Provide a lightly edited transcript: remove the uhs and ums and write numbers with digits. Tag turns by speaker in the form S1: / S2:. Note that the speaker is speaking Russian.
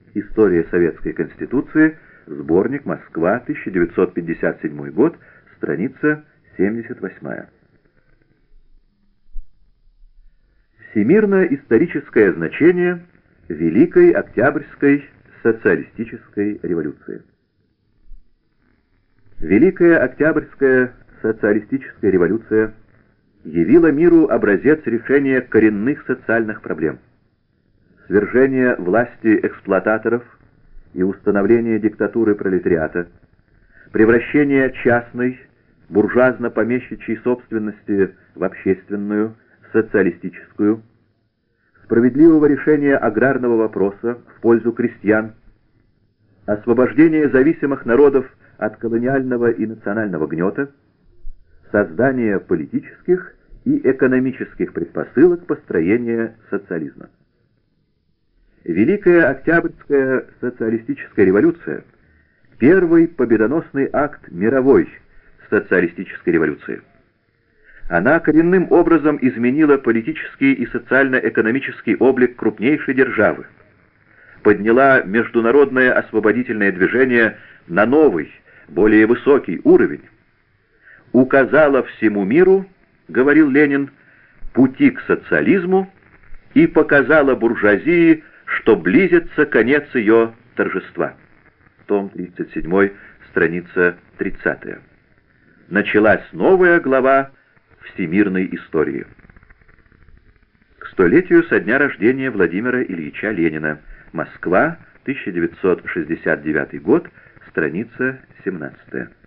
S1: История Советской Конституции, сборник, Москва, 1957 год, страница 78. Всемирно-историческое значение Великой Октябрьской социалистической революции. Великая Октябрьская социалистическая революция явила миру образец решения коренных социальных проблем. Свержение власти эксплуататоров и установление диктатуры пролетариата, превращение частной, буржуазно-помещичьей собственности в общественную, социалистическую, справедливого решения аграрного вопроса в пользу крестьян, освобождение зависимых народов от колониального и национального гнета, создание политических и экономических предпосылок построения социализма. Великая Октябрьская социалистическая революция – первый победоносный акт мировой социалистической революции. Она коренным образом изменила политический и социально-экономический облик крупнейшей державы, подняла международное освободительное движение на новый, более высокий уровень, указала всему миру, говорил Ленин, пути к социализму и показала буржуазии, что близится конец ее торжества. Том 37, страница 30. Началась новая глава всемирной истории. К столетию со дня рождения Владимира Ильича Ленина. Москва, 1969 год, страница 17.